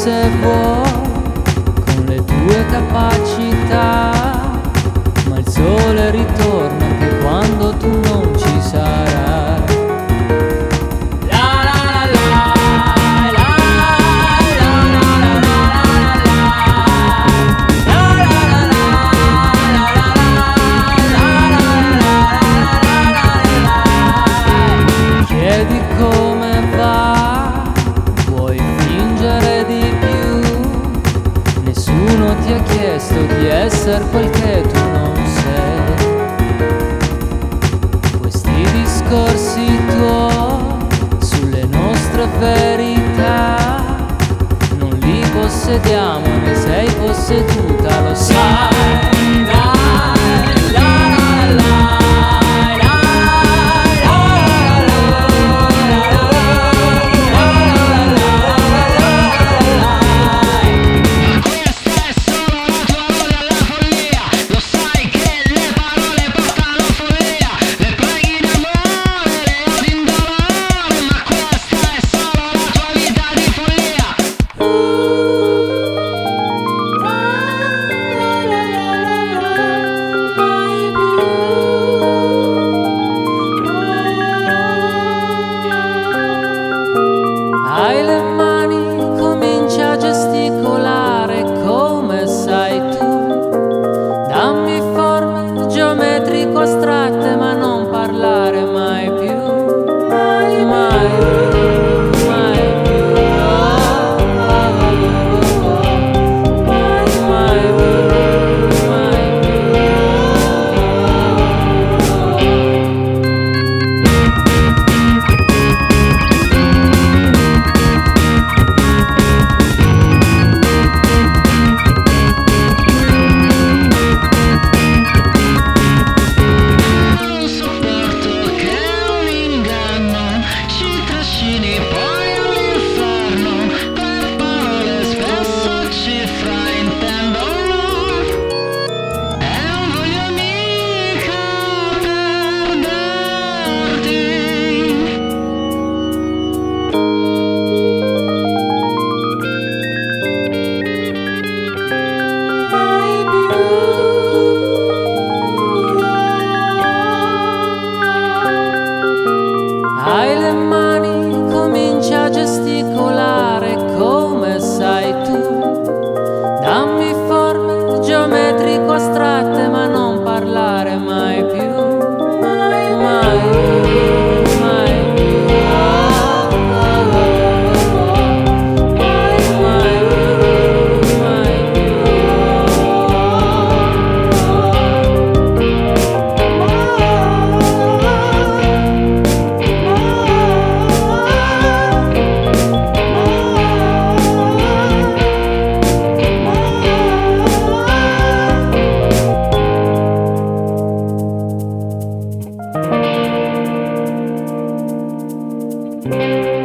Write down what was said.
se vuoi, con le tue capacità, ma il sole ritorna anche quando tu non ci sarai. Chiedi come va, vuoi fingere di più, nessuno ti ha chiesto di essere quel che tu non sei. Questi discorsi tuoi sulle nostre verità non li possediamo, ne sei posseduta, lo sai. Hai le mani, comincia a gesticolare come sai tu. Dammi forme geometrico astratte, ma non parlare mai più. Mai, mai, mai più. Mai, mai più, mai più. Hai le mani, comincia a gesticolare come sai tu. Dammi forme geometrico astratte, ma non parlare mai più. Mai, mai, mai più. Mai, mai, mai più. Thank you.